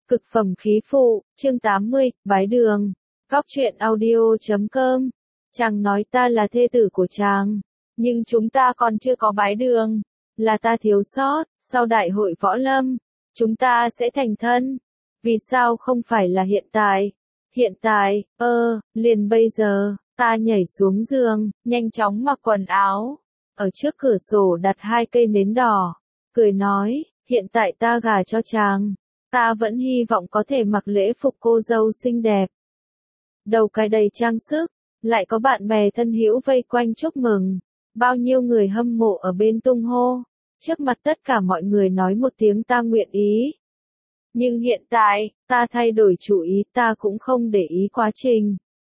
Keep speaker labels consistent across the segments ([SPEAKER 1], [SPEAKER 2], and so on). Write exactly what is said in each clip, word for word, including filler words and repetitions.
[SPEAKER 1] Cực phẩm khí phụ, chương tám mươi, bái đường. Góc truyện audio chấm com. Chàng nói ta là thê tử của chàng, nhưng chúng ta còn chưa có bái đường. Là ta thiếu sót, sau đại hội võ lâm, chúng ta sẽ thành thân. Vì sao không phải là hiện tại? Hiện tại, ơ, liền bây giờ, ta nhảy xuống giường, nhanh chóng mặc quần áo. Ở trước cửa sổ đặt hai cây nến đỏ, cười nói, hiện tại ta gả cho chàng. Ta vẫn hy vọng có thể mặc lễ phục cô dâu xinh đẹp. Đầu cài đầy trang sức, lại có bạn bè thân hữu vây quanh chúc mừng. Bao nhiêu người hâm mộ ở bên tung hô. Trước mặt tất cả mọi người nói một tiếng ta nguyện ý. Nhưng hiện tại, ta thay đổi chủ ý, ta cũng không để ý quá trình.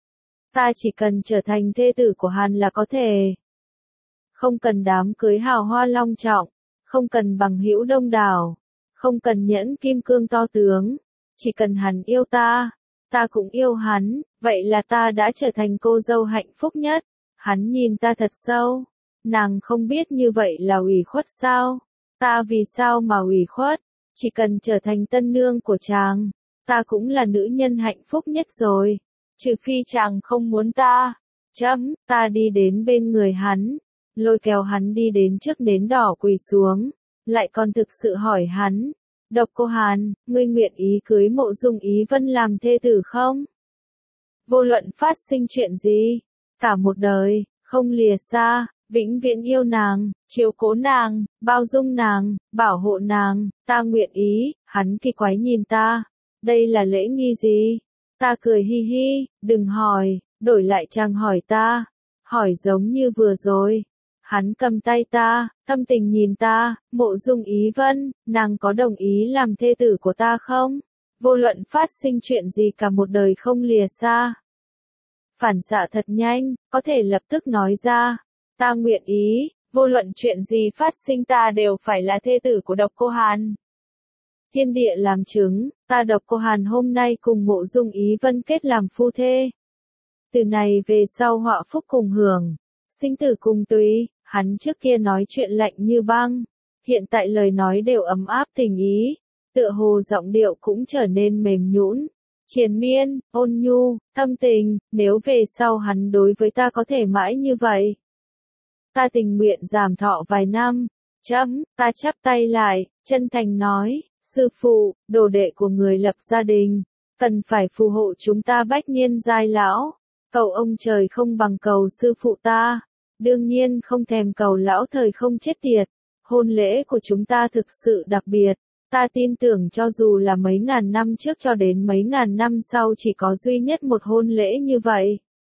[SPEAKER 1] Ta chỉ cần trở thành thê tử của hắn là có thể. Không cần đám cưới hào hoa long trọng, không cần bằng hữu đông đảo. Không cần nhẫn kim cương to tướng, chỉ cần hắn yêu ta, ta cũng yêu hắn, vậy là ta đã trở thành cô dâu hạnh phúc nhất. Hắn nhìn ta thật sâu, nàng không biết như vậy là ủy khuất sao? Ta vì sao mà ủy khuất? Chỉ cần trở thành tân nương của chàng, ta cũng là nữ nhân hạnh phúc nhất rồi, trừ phi chàng không muốn ta. Chấm, ta đi đến bên người hắn, lôi kéo hắn đi đến trước nến đỏ quỳ xuống. Lại còn thực sự hỏi hắn, Độc Cô Hàn, ngươi nguyện ý cưới Mộ Dung Ý Vân làm thê tử không? Vô luận phát sinh chuyện gì, cả một đời, không lìa xa, vĩnh viễn yêu nàng, chiếu cố nàng, bao dung nàng, bảo hộ nàng, ta nguyện ý. Hắn kỳ quái nhìn ta, đây là lễ nghi gì? Ta cười hi hi, đừng hỏi, đổi lại chàng hỏi ta, hỏi giống như vừa rồi. Hắn cầm tay ta, tâm tình nhìn ta, Mộ Dung Ý Vân, nàng có đồng ý làm thê tử của ta không? Vô luận phát sinh chuyện gì cả một đời không lìa xa. Phản xạ thật nhanh, có thể lập tức nói ra, ta nguyện ý, vô luận chuyện gì phát sinh ta đều phải là thê tử của Độc Cô Hàn. Thiên địa làm chứng, ta Độc Cô Hàn hôm nay cùng Mộ Dung Ý Vân kết làm phu thê. Từ này về sau họa phúc cùng hưởng, sinh tử cùng tùy. Hắn trước kia nói chuyện lạnh như băng, hiện tại lời nói đều ấm áp tình ý, tựa hồ giọng điệu cũng trở nên mềm nhũn, triền miên, ôn nhu, thâm tình. Nếu về sau hắn đối với ta có thể mãi như vậy, ta tình nguyện giảm thọ vài năm. Chấm, ta chắp tay lại, chân thành nói, sư phụ, đồ đệ của người lập gia đình, cần phải phù hộ chúng ta bách niên giai lão, cầu ông trời không bằng cầu sư phụ ta. Đương nhiên không thèm cầu lão thời không chết tiệt. Hôn lễ của chúng ta thực sự đặc biệt. Ta tin tưởng cho dù là mấy ngàn năm trước cho đến mấy ngàn năm sau chỉ có duy nhất một hôn lễ như vậy.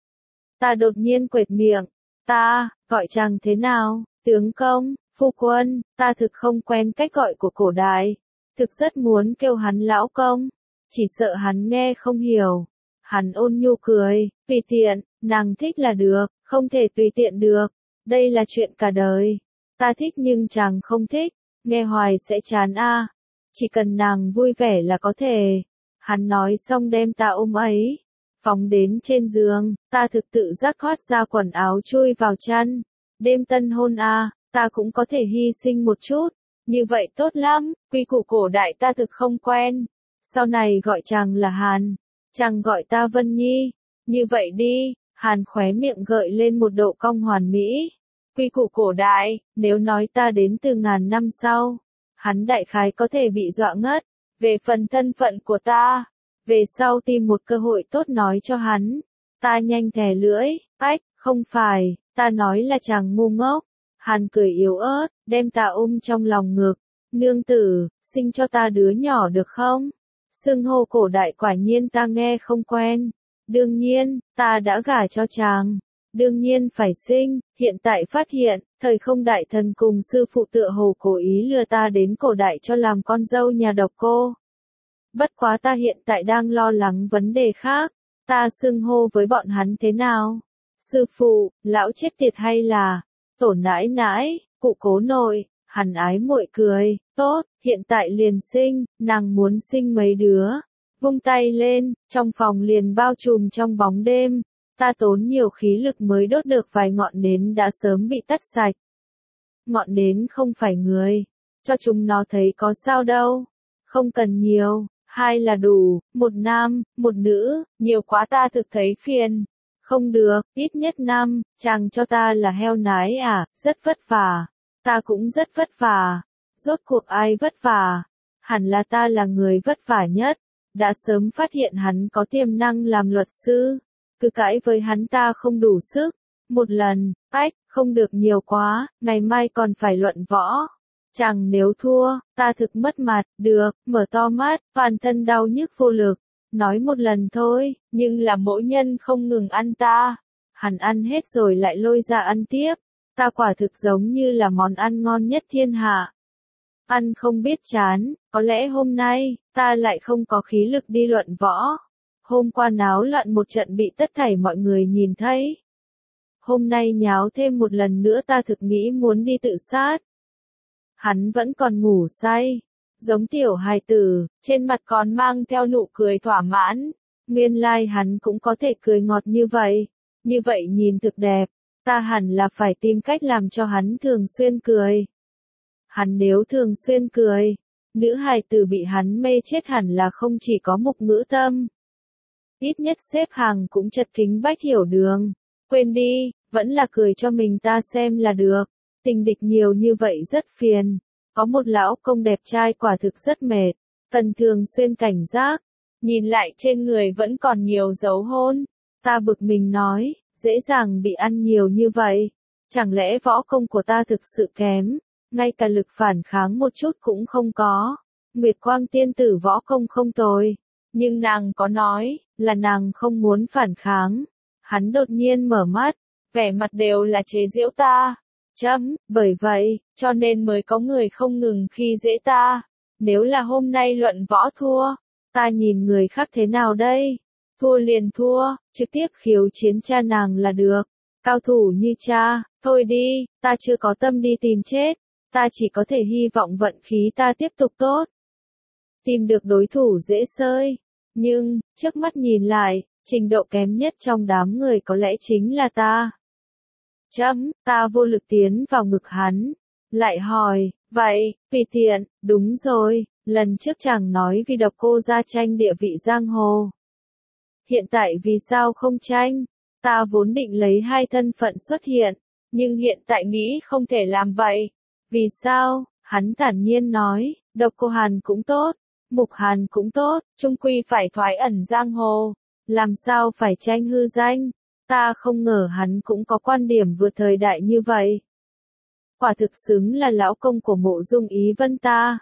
[SPEAKER 1] Ta đột nhiên quệt miệng. Ta, gọi chàng thế nào? Tướng công, phu quân, ta thực không quen cách gọi của cổ đại. Thực rất muốn kêu hắn lão công. Chỉ sợ hắn nghe không hiểu. Hắn ôn nhu cười, tùy tiện, nàng thích là được. Không thể tùy tiện được, đây là chuyện cả đời. Ta thích nhưng chàng không thích, nghe hoài sẽ chán a. À. Chỉ cần nàng vui vẻ là có thể. Hắn nói xong đem ta ôm ấy, phóng đến trên giường, ta thực tự giác thoát ra quần áo chui vào chăn. Đêm tân hôn a, à, ta cũng có thể hy sinh một chút, như vậy tốt lắm, quy củ cổ đại ta thực không quen. Sau này gọi chàng là Hàn, chàng gọi ta Vân Nhi, như vậy đi. Hàn khóe miệng gợi lên một độ cong hoàn mỹ. Quy củ cổ đại, nếu nói ta đến từ ngàn năm sau, hắn đại khái có thể bị dọa ngất. Về phần thân phận của ta, về sau tìm một cơ hội tốt nói cho hắn. Ta nhanh thè lưỡi, ách, không phải, ta nói là chàng ngu ngốc. Hàn cười yếu ớt, đem ta ôm trong lòng ngực. Nương tử, sinh cho ta đứa nhỏ được không? Xưng hô cổ đại quả nhiên ta nghe không quen. Đương nhiên, ta đã gả cho chàng. Đương nhiên phải sinh, hiện tại phát hiện, thời không đại thần cùng sư phụ tựa hồ cố ý lừa ta đến cổ đại cho làm con dâu nhà Độc Cô. Bất quá ta hiện tại đang lo lắng vấn đề khác, ta xưng hô với bọn hắn thế nào? Sư phụ, lão chết tiệt hay là, tổ nãi nãi, cụ cố nội. Hắn ái muội cười, tốt, hiện tại liền sinh, nàng muốn sinh mấy đứa. Vung tay lên, trong phòng liền bao trùm trong bóng đêm. Ta tốn nhiều khí lực mới đốt được vài ngọn nến đã sớm bị tắt sạch. Ngọn nến không phải người, cho chúng nó thấy có sao đâu. Không cần nhiều, Hai là đủ, một nam, một nữ, nhiều quá ta thực thấy phiền. Không được, ít nhất năm, chàng cho ta là heo nái à, rất vất vả. Ta cũng rất vất vả. Rốt cuộc ai vất vả? Hẳn là ta là người vất vả nhất. Đã sớm phát hiện hắn có tiềm năng làm luật sư. Cứ cãi với hắn ta không đủ sức. Một lần, ách, không được nhiều quá, ngày mai còn phải luận võ. Chàng nếu thua, ta thực mất mặt, được, mở to mắt, toàn thân đau nhức vô lực. Nói một lần thôi, nhưng là mỗi nhân không ngừng ăn ta. Hắn ăn hết rồi lại lôi ra ăn tiếp. Ta quả thực giống như là món ăn ngon nhất thiên hạ. Ăn không biết chán, có lẽ hôm nay, ta lại không có khí lực đi luận võ. Hôm qua náo loạn một trận bị tất thảy mọi người nhìn thấy. Hôm nay nháo thêm một lần nữa ta thực nghĩ muốn đi tự sát. Hắn vẫn còn ngủ say. Giống tiểu hài tử, trên mặt còn mang theo nụ cười thỏa mãn. Nguyên lai hắn cũng có thể cười ngọt như vậy. Như vậy nhìn thực đẹp. Ta hẳn là phải tìm cách làm cho hắn thường xuyên cười. Hắn nếu thường xuyên cười, nữ hài tử bị hắn mê chết hẳn là không chỉ có Mục Ngữ Tâm. Ít nhất xếp hàng cũng chật kính Bách Hiểu Đường. Quên đi, vẫn là cười cho mình ta xem là được. Tình địch nhiều như vậy rất phiền. Có một lão công đẹp trai quả thực rất mệt. Cần thường xuyên cảnh giác. Nhìn lại trên người vẫn còn nhiều dấu hôn. Ta bực mình nói, dễ dàng bị ăn nhiều như vậy. Chẳng lẽ võ công của ta thực sự kém? Ngay cả lực phản kháng một chút cũng không có. Nguyệt Quang tiên tử võ công không tồi. Nhưng nàng có nói, là nàng không muốn phản kháng. Hắn đột nhiên mở mắt, vẻ mặt đều là chế giễu ta. Chấm, bởi vậy, cho nên mới có người không ngừng khi dễ ta. Nếu là hôm nay luận võ thua, ta nhìn người khác thế nào đây? Thua liền thua, trực tiếp khiêu chiến cha nàng là được. Cao thủ như cha, thôi đi, ta chưa có tâm đi tìm chết. Ta chỉ có thể hy vọng vận khí ta tiếp tục tốt. Tìm được đối thủ dễ sơi. Nhưng, trước mắt nhìn lại, trình độ kém nhất trong đám người có lẽ chính là ta. Chấm, ta vô lực tiến vào ngực hắn. Lại hỏi, vậy, vì tiện, đúng rồi, lần trước chàng nói vì độc cô gia tranh địa vị giang hồ. Hiện tại vì sao không tranh? Ta vốn định lấy hai thân phận xuất hiện, nhưng hiện tại nghĩ không thể làm vậy. Vì sao? Hắn thản nhiên nói, độc cô Hàn cũng tốt, Mục Hàn cũng tốt, chung quy phải thoái ẩn giang hồ. Làm sao phải tranh hư danh? Ta không ngờ hắn cũng có quan điểm vượt thời đại như vậy. Quả thực xứng là lão công của Mộ Dung Ý Vân ta.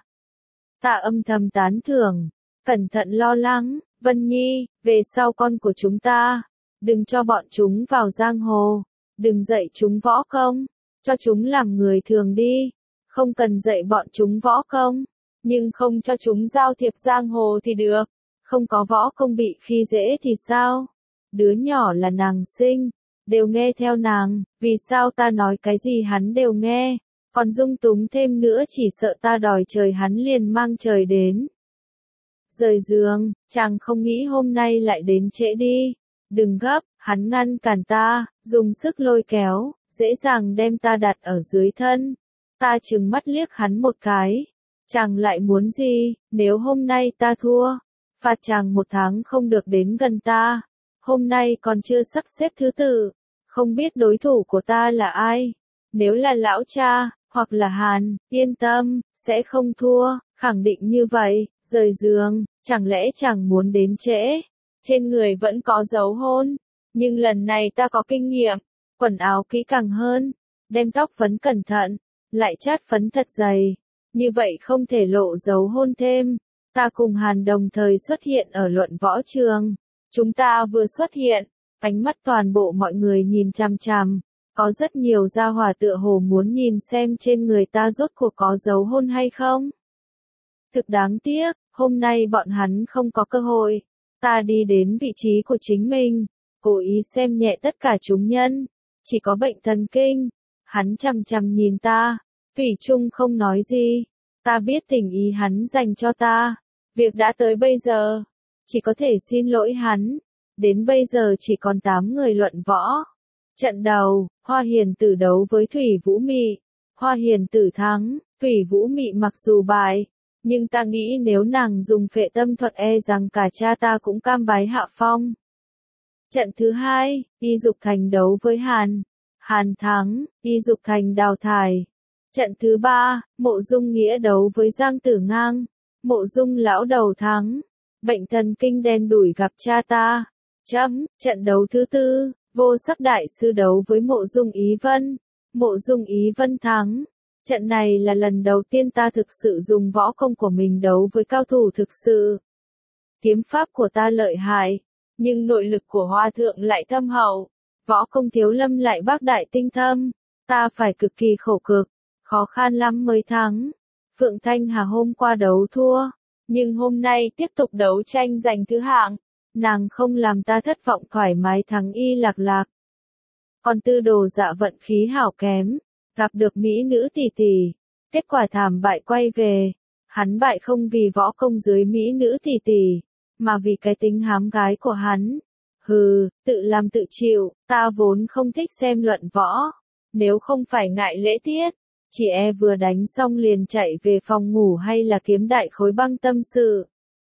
[SPEAKER 1] Ta âm thầm tán thưởng, cẩn thận lo lắng, Vân Nhi, về sau con của chúng ta, đừng cho bọn chúng vào giang hồ, đừng dạy chúng võ công, cho chúng làm người thường đi, không cần dạy bọn chúng võ công, nhưng không cho chúng giao thiệp giang hồ thì được, không có võ công bị khi dễ thì sao? Đứa nhỏ là nàng sinh, đều nghe theo nàng, vì sao ta nói cái gì hắn đều nghe, còn dung túng thêm nữa chỉ sợ ta đòi trời hắn liền mang trời đến. Rời giường, chàng không nghĩ hôm nay lại đến trễ đi, đừng gấp, hắn ngăn cản ta, dùng sức lôi kéo, dễ dàng đem ta đặt ở dưới thân. Ta trừng mắt liếc hắn một cái, chàng lại muốn gì, nếu hôm nay ta thua, phạt chàng một tháng không được đến gần ta. Hôm nay còn chưa sắp xếp thứ tự, không biết đối thủ của ta là ai. Nếu là lão cha, hoặc là Hàn, yên tâm, sẽ không thua, khẳng định như vậy. Rời giường, chẳng lẽ chàng muốn đến trễ? Trên người vẫn có dấu hôn, nhưng lần này ta có kinh nghiệm, quần áo kỹ càng hơn, đem tóc phấn cẩn thận, lại chát phấn thật dày. Như vậy không thể lộ dấu hôn thêm. Ta cùng Hàn đồng thời xuất hiện ở luận võ trường. Chúng ta vừa xuất hiện, ánh mắt toàn bộ mọi người nhìn chằm chằm, có rất nhiều gia hỏa tựa hồ muốn nhìn xem trên người ta rốt cuộc có dấu hôn hay không. Thực đáng tiếc, hôm nay bọn hắn không có cơ hội. Ta đi đến vị trí của chính mình, cố ý xem nhẹ tất cả chúng nhân, chỉ có bệnh thần kinh. Hắn chằm chằm nhìn ta, thủy chung không nói gì. Ta biết tình ý hắn dành cho ta, việc đã tới bây giờ, chỉ có thể xin lỗi hắn. Đến bây giờ chỉ còn tám người luận võ. Trận đầu, Hoa Hiền Tử đấu với Thủy Vũ Mị. Hoa Hiền Tử thắng, Thủy Vũ Mị mặc dù bại, Nhưng ta nghĩ nếu nàng dùng phệ tâm thuật e rằng cả cha ta cũng cam bái hạ phong. Trận thứ hai, Y Dục Thành đấu với Hàn. Hàn thắng, Y Dục Thành đào thải. Trận thứ ba, Mộ Dung Nghĩa đấu với Giang Tử Ngang. Mộ Dung lão đầu thắng. Bệnh thần kinh đen đủi gặp cha ta. Chấm, trận đấu thứ tư, Vô Sắc đại sư đấu với Mộ Dung Ý Vân. Mộ Dung Ý Vân thắng. Trận này là lần đầu tiên ta thực sự dùng võ công của mình đấu với cao thủ thực sự. Kiếm pháp của ta lợi hại, nhưng nội lực của Hoa Thượng lại thâm hậu. Võ công Thiếu Lâm lại bác đại tinh thâm. Ta phải cực kỳ khổ cực, khó khăn lắm mới thắng. Phượng Thanh Hà hôm qua đấu thua, nhưng hôm nay tiếp tục đấu tranh giành thứ hạng. Nàng không làm ta thất vọng, thoải mái thắng Y Lạc Lạc. Còn Tư Đồ Dạ vận khí hảo kém, gặp được mỹ nữ tỷ tỷ, kết quả thảm bại quay về. Hắn bại không vì võ công dưới mỹ nữ tỷ tỷ, mà vì cái tính hám gái của hắn. Hừ, tự làm tự chịu, ta vốn không thích xem luận võ. Nếu không phải ngại lễ tiết, chỉ e vừa đánh xong liền chạy về phòng ngủ hay là kiếm đại khối băng tâm sự.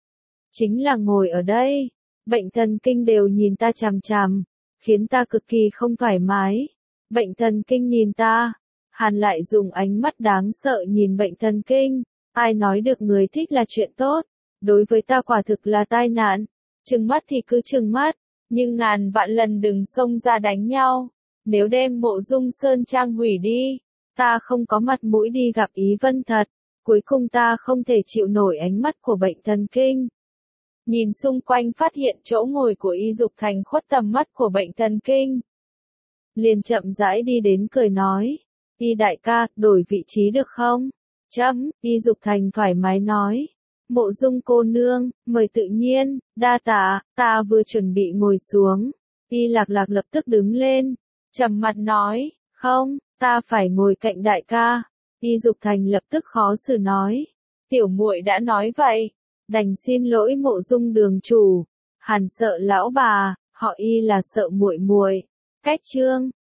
[SPEAKER 1] Chính là ngồi ở đây, bệnh thần kinh đều nhìn ta chằm chằm, khiến ta cực kỳ không thoải mái. Bệnh thần kinh nhìn ta, Hàn lại dùng ánh mắt đáng sợ nhìn bệnh thần kinh. Ai nói được người thích là chuyện tốt, đối với ta quả thực là tai nạn. Trừng mắt thì cứ trừng mắt, nhưng ngàn vạn lần đừng xông ra đánh nhau. Nếu đem Mộ Dung Sơn Trang hủy đi, ta không có mặt mũi đi gặp Ý Vân thật. Cuối cùng ta không thể chịu nổi ánh mắt của bệnh thần kinh. Nhìn xung quanh phát hiện chỗ ngồi của Y Dục Thành khuất tầm mắt của bệnh thần kinh. Liền chậm rãi đi đến cười nói, Y đại ca, đổi vị trí được không? Chấm, Y Dục Thành thoải mái nói. Mộ Dung cô nương, mời tự nhiên, đa tạ, ta vừa chuẩn bị ngồi xuống. Y Lạc Lạc lập tức đứng lên, trầm mặt nói, không, ta phải ngồi cạnh đại ca. Y Dục Thành lập tức khó xử nói, tiểu muội đã nói vậy, đành xin lỗi Mộ Dung đường chủ. Hàn sợ lão bà, họ Y là sợ muội muội. Cách chương